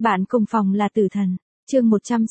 Bạn cùng phòng là tử thần. Chương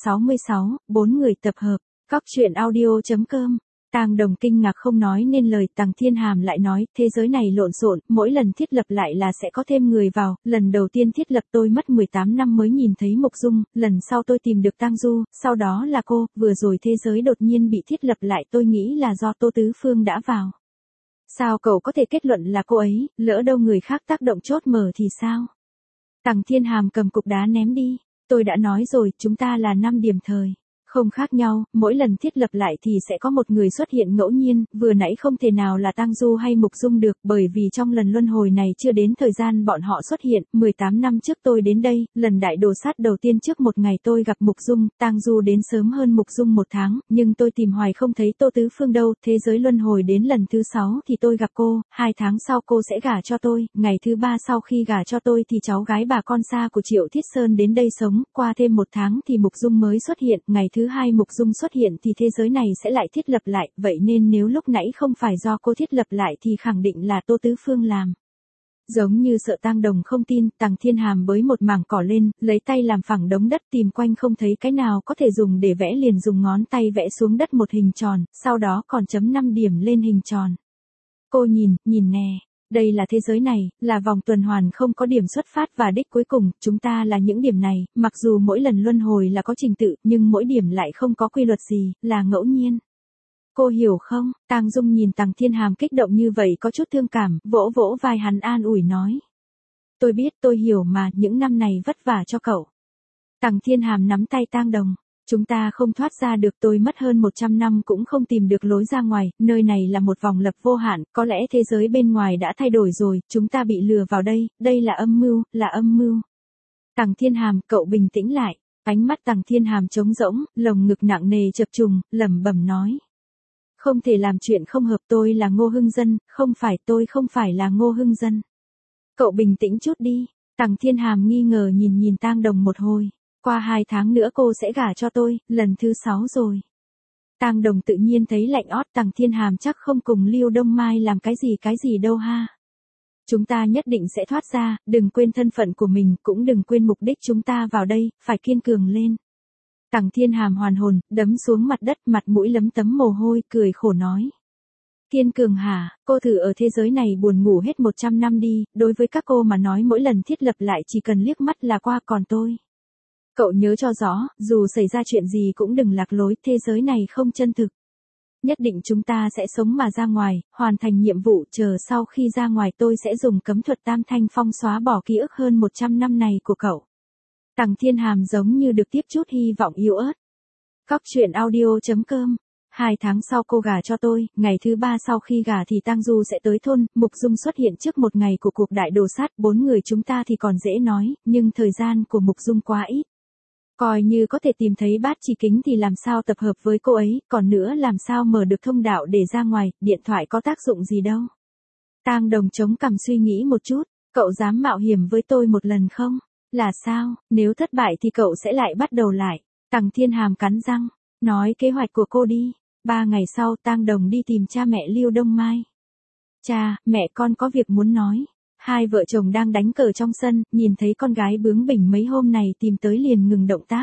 166, 4 người tập hợp. Cóc truyện audio.com. Tang Đồng kinh ngạc không nói nên lời. Tằng Thiên Hàm lại nói, thế giới này lộn xộn, mỗi lần thiết lập lại là sẽ có thêm người vào, lần đầu tiên thiết lập tôi mất 18 năm mới nhìn thấy Mục Dung, lần sau tôi tìm được Tang Du, sau đó là cô, vừa rồi thế giới đột nhiên bị thiết lập lại, tôi nghĩ là do Tô Tứ Phương đã vào. Sao cậu có thể kết luận là cô ấy, lỡ đâu người khác tác động chốt mở thì sao? Tằng Thiên Hàm cầm cục đá ném đi. Tôi đã nói rồi, chúng ta là 5 điểm thời. Không khác nhau, mỗi lần thiết lập lại thì sẽ có một người xuất hiện ngẫu nhiên, vừa nãy không thể nào là Tang Du hay Mục Dung được, bởi vì trong lần luân hồi này chưa đến thời gian bọn họ xuất hiện, 18 năm trước tôi đến đây, lần đại đồ sát đầu tiên trước một ngày tôi gặp Mục Dung, Tang Du đến sớm hơn Mục Dung 1 tháng, nhưng tôi tìm hoài không thấy Tô Tứ Phương đâu, thế giới luân hồi đến lần thứ 6 thì tôi gặp cô, 2 tháng sau cô sẽ gả cho tôi, ngày thứ 3 sau khi gả cho tôi thì cháu gái bà con xa của Triệu Thiết Sơn đến đây sống, qua thêm 1 tháng thì Mục Dung mới xuất hiện, ngày thứ 2 Mục Dung xuất hiện thì thế giới này sẽ lại thiết lập lại, vậy nên nếu lúc nãy không phải do cô thiết lập lại thì khẳng định là Tô Tứ Phương làm. Giống như sợ Tang Đồng không tin, Tằng Thiên Hàm bới một mảng cỏ lên, lấy tay làm phẳng đống đất tìm quanh không thấy cái nào có thể dùng để vẽ liền dùng ngón tay vẽ xuống đất một hình tròn, sau đó còn chấm 5 điểm lên hình tròn. Cô nhìn nè. Đây là thế giới này, là vòng tuần hoàn không có điểm xuất phát và đích cuối cùng, chúng ta là những điểm này, mặc dù mỗi lần luân hồi là có trình tự, nhưng mỗi điểm lại không có quy luật gì, là ngẫu nhiên. Cô hiểu không? Tang Dung nhìn Tằng Thiên Hàm kích động như vậy có chút thương cảm, vỗ vỗ vai hắn an ủi nói. Tôi biết, tôi hiểu mà, những năm này vất vả cho cậu. Tằng Thiên Hàm nắm tay Tang Đồng. Chúng ta không thoát ra được, tôi mất hơn 100 năm cũng không tìm được lối ra ngoài, nơi này là một vòng lặp vô hạn, có lẽ thế giới bên ngoài đã thay đổi rồi, chúng ta bị lừa vào đây, đây là âm mưu, là âm mưu. Tằng Thiên Hàm, cậu bình tĩnh lại, ánh mắt Tằng Thiên Hàm trống rỗng, lồng ngực nặng nề chập trùng, lẩm bẩm nói. Không thể làm chuyện không hợp, tôi là Ngô Hưng Dân, tôi không phải là Ngô Hưng Dân. Cậu bình tĩnh chút đi, Tằng Thiên Hàm nghi ngờ nhìn Tang Đồng một hồi. Qua 2 tháng nữa cô sẽ gả cho tôi, lần thứ 6 rồi. Tang Đồng tự nhiên thấy lạnh ót, Tằng Thiên Hàm chắc không cùng Lưu Đông Mai làm cái gì đâu ha. Chúng ta nhất định sẽ thoát ra, đừng quên thân phận của mình, cũng đừng quên mục đích chúng ta vào đây, phải kiên cường lên. Tằng Thiên Hàm hoàn hồn, đấm xuống mặt đất, mặt mũi lấm tấm mồ hôi, cười khổ nói. Kiên cường hả, cô thử ở thế giới này buồn ngủ hết 100 năm đi, đối với các cô mà nói mỗi lần thiết lập lại chỉ cần liếc mắt là qua, còn tôi. Cậu nhớ cho rõ, dù xảy ra chuyện gì cũng đừng lạc lối, thế giới này không chân thực. Nhất định chúng ta sẽ sống mà ra ngoài, hoàn thành nhiệm vụ, chờ sau khi ra ngoài tôi sẽ dùng cấm thuật Tam Thanh Phong xóa bỏ ký ức hơn 100 năm này của cậu. Tằng Thiên Hàm giống như được tiếp chút hy vọng yếu ớt. Cóc truyện audio.com. 2 tháng sau cô gả cho tôi, ngày thứ 3 sau khi gả thì Tang Du sẽ tới thôn, Mục Dung xuất hiện trước một ngày của cuộc đại đồ sát, 4 người chúng ta thì còn dễ nói, nhưng thời gian của Mục Dung quá ít. Coi như có thể tìm thấy Bát Chỉ Kính thì làm sao tập hợp với cô ấy, còn nữa làm sao mở được thông đạo để ra ngoài, điện thoại có tác dụng gì đâu. Tang Đồng chống cằm suy nghĩ một chút, cậu dám mạo hiểm với tôi một lần không? Là sao, nếu thất bại thì cậu sẽ lại bắt đầu lại. Tằng Thiên Hàm cắn răng, nói kế hoạch của cô đi. 3 ngày sau Tang Đồng đi tìm cha mẹ Lưu Đông Mai. Cha, mẹ con có việc muốn nói. Hai vợ chồng đang đánh cờ trong sân, nhìn thấy con gái bướng bỉnh mấy hôm này tìm tới liền ngừng động tác.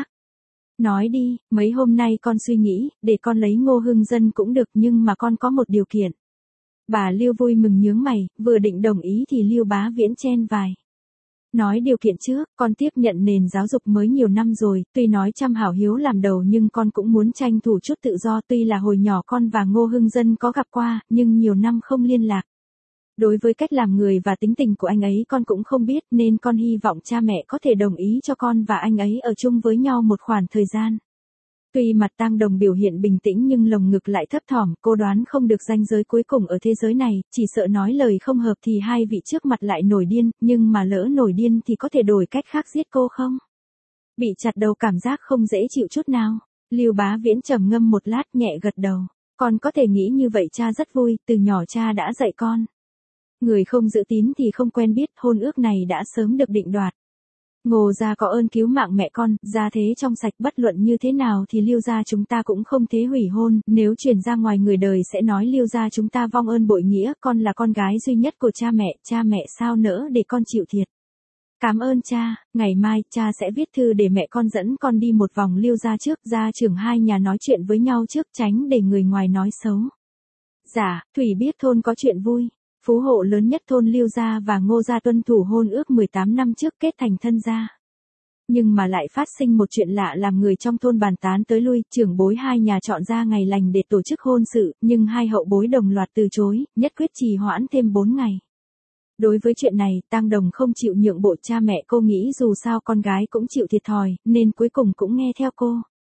Nói đi, mấy hôm nay con suy nghĩ, để con lấy Ngô Hưng Dân cũng được nhưng mà con có một điều kiện. Bà Lưu vui mừng nhướng mày, vừa định đồng ý thì Lưu Bá Viễn chen vào. Nói điều kiện trước, con tiếp nhận nền giáo dục mới nhiều năm rồi, tuy nói chăm hảo hiếu làm đầu nhưng con cũng muốn tranh thủ chút tự do, tuy là hồi nhỏ con và Ngô Hưng Dân có gặp qua, nhưng nhiều năm không liên lạc. Đối với cách làm người và tính tình của anh ấy con cũng không biết nên con hy vọng cha mẹ có thể đồng ý cho con và anh ấy ở chung với nhau một khoảng thời gian. Tuy mặt Tang Đồng biểu hiện bình tĩnh nhưng lồng ngực lại thấp thỏm, cô đoán không được ranh giới cuối cùng ở thế giới này, chỉ sợ nói lời không hợp thì hai vị trước mặt lại nổi điên, nhưng mà lỡ nổi điên thì có thể đổi cách khác giết cô không? Bị chặt đầu cảm giác không dễ chịu chút nào. Lưu Bá Viễn trầm ngâm một lát nhẹ gật đầu. Con có thể nghĩ như vậy cha rất vui, từ nhỏ cha đã dạy con. Người không giữ tín thì không quen biết, hôn ước này đã sớm được định đoạt. Ngô gia có ơn cứu mạng mẹ con, gia thế trong sạch, bất luận như thế nào thì Lưu gia chúng ta cũng không thế hủy hôn, nếu truyền ra ngoài người đời sẽ nói Lưu gia chúng ta vong ơn bội nghĩa, con là con gái duy nhất của cha mẹ sao nỡ để con chịu thiệt. Cảm ơn cha, ngày mai cha sẽ viết thư để mẹ con dẫn con đi một vòng Liêu gia trước, gia trưởng hai nhà nói chuyện với nhau trước, tránh để người ngoài nói xấu. Dạ, Thủy biết thôn có chuyện vui. Phú hộ lớn nhất thôn Liêu gia và Ngô gia tuân thủ hôn ước 18 năm trước kết thành thân gia. Nhưng mà lại phát sinh một chuyện lạ làm người trong thôn bàn tán tới lui, trưởng bối hai nhà chọn ra ngày lành để tổ chức hôn sự, nhưng hai hậu bối đồng loạt từ chối, nhất quyết trì hoãn thêm 4 ngày. Đối với chuyện này, Tang Đồng không chịu nhượng bộ, cha mẹ cô nghĩ dù sao con gái cũng chịu thiệt thòi, nên cuối cùng cũng nghe theo cô.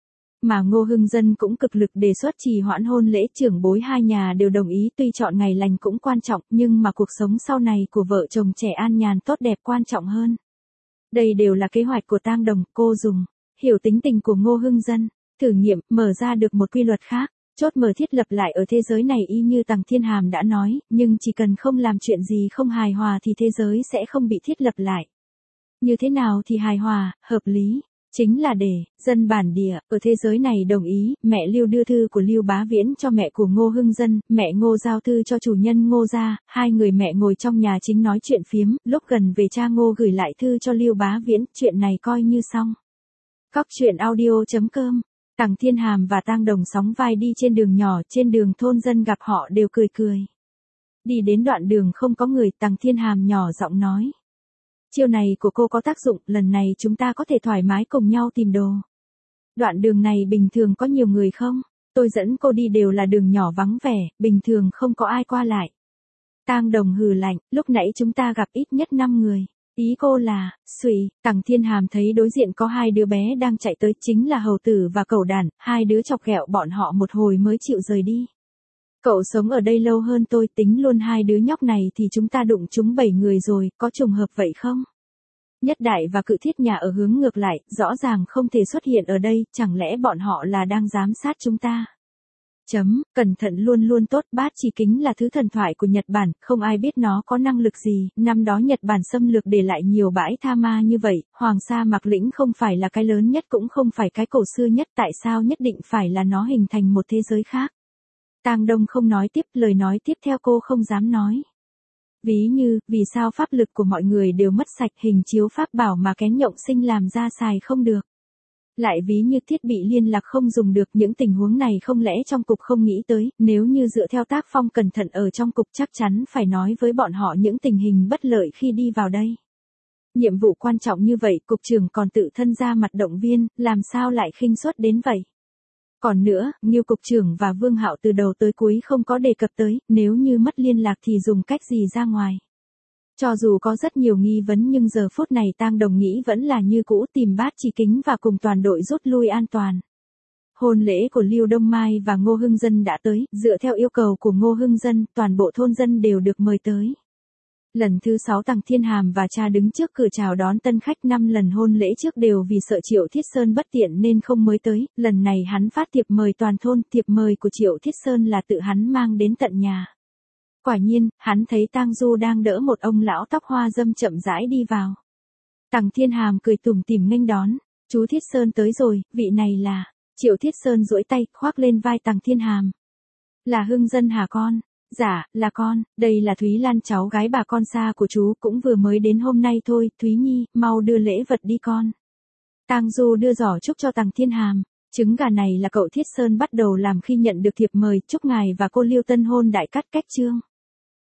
Mà Ngô Hưng Dân cũng cực lực đề xuất trì hoãn hôn lễ, trưởng bối hai nhà đều đồng ý, tuy chọn ngày lành cũng quan trọng, nhưng mà cuộc sống sau này của vợ chồng trẻ an nhàn tốt đẹp quan trọng hơn. Đây đều là kế hoạch của Tang Đồng, cô dùng hiểu tính tình của Ngô Hưng Dân, thử nghiệm, mở ra được một quy luật khác, chốt mở thiết lập lại ở thế giới này y như Tằng Thiên Hàm đã nói, nhưng chỉ cần không làm chuyện gì không hài hòa thì thế giới sẽ không bị thiết lập lại. Như thế nào thì hài hòa, hợp lý? Chính là để dân bản địa ở thế giới này đồng ý. Mẹ Lưu đưa thư của Lưu Bá Viễn cho mẹ của Ngô Hưng Dân, mẹ Ngô giao thư cho chủ nhân Ngô gia, hai người mẹ ngồi trong nhà chính nói chuyện phiếm, lúc gần về cha Ngô gửi lại thư cho Lưu Bá Viễn, chuyện này coi như xong. Cóc truyện audio.com. Tằng Thiên Hàm và Tang Đồng sóng vai đi trên đường nhỏ, trên đường thôn dân gặp họ đều cười cười. Đi đến đoạn đường không có người, Tằng Thiên Hàm nhỏ giọng nói. Chiêu này của cô có tác dụng, lần này chúng ta có thể thoải mái cùng nhau tìm đồ. Đoạn đường này bình thường có nhiều người không? Tôi dẫn cô đi đều là đường nhỏ vắng vẻ, bình thường không có ai qua lại. Tang Đồng hừ lạnh, lúc nãy chúng ta gặp ít nhất 5 người. Ý cô là, xùy, Tằng Thiên Hàm thấy đối diện có hai đứa bé đang chạy tới, chính là Hầu Tử và Cẩu Đản, hai đứa chọc ghẹo bọn họ một hồi mới chịu rời đi. Cậu sống ở đây lâu hơn tôi, tính luôn hai đứa nhóc này thì chúng ta đụng chúng 7 người rồi, có trùng hợp vậy không? Nhất Đại và Cự Thiết nhà ở hướng ngược lại, rõ ràng không thể xuất hiện ở đây, chẳng lẽ bọn họ là đang giám sát chúng ta? Cẩn thận luôn luôn tốt, Bát Chỉ Kính là thứ thần thoại của Nhật Bản, không ai biết nó có năng lực gì, năm đó Nhật Bản xâm lược để lại nhiều bãi tha ma như vậy, Hoàng Sa Mạc Lĩnh không phải là cái lớn nhất cũng không phải cái cổ xưa nhất, tại sao nhất định phải là nó hình thành một thế giới khác? Tang Đông không nói tiếp, lời nói tiếp theo cô không dám nói. Ví như, vì sao pháp lực của mọi người đều mất sạch, hình chiếu pháp bảo mà kén nhộng sinh làm ra xài không được. Lại ví như thiết bị liên lạc không dùng được, những tình huống này không lẽ trong cục không nghĩ tới, nếu như dựa theo tác phong cẩn thận ở trong cục chắc chắn phải nói với bọn họ những tình hình bất lợi khi đi vào đây. Nhiệm vụ quan trọng như vậy, cục trưởng còn tự thân ra mặt động viên, làm sao lại khinh suất đến vậy? Còn nữa, Ngưu cục trưởng và Vương Hạo từ đầu tới cuối không có đề cập tới, nếu như mất liên lạc thì dùng cách gì ra ngoài. Cho dù có rất nhiều nghi vấn nhưng giờ phút này Tang Đồng nghĩ vẫn là như cũ, tìm Bát Chỉ Kính và cùng toàn đội rút lui an toàn. Hôn lễ của Lưu Đông Mai và Ngô Hưng Dân đã tới, dựa theo yêu cầu của Ngô Hưng Dân, toàn bộ thôn dân đều được mời tới. Lần thứ 6 Tằng Thiên Hàm và cha đứng trước cửa chào đón tân khách, 5 lần hôn lễ trước đều vì sợ Triệu Thiết Sơn bất tiện nên không mới tới, lần này hắn phát thiệp mời toàn thôn, thiệp mời của Triệu Thiết Sơn là tự hắn mang đến tận nhà. Quả nhiên, hắn thấy Tang Du đang đỡ một ông lão tóc hoa râm chậm rãi đi vào. Tằng Thiên Hàm cười tủm tỉm nghênh đón, chú Thiết Sơn tới rồi, vị này là, Triệu Thiết Sơn duỗi tay, khoác lên vai Tằng Thiên Hàm. Là Hưng Dân hả con? Dạ, là con, đây là Thúy Lan cháu gái bà con xa của chú, cũng vừa mới đến hôm nay thôi, Thúy Nhi, mau đưa lễ vật đi con. Tang Du đưa giỏ chúc cho Tằng Thiên Hàm, trứng gà này là cậu Thiết Sơn bắt đầu làm khi nhận được thiệp mời, chúc ngài và cô Liêu tân hôn đại cát cách chương.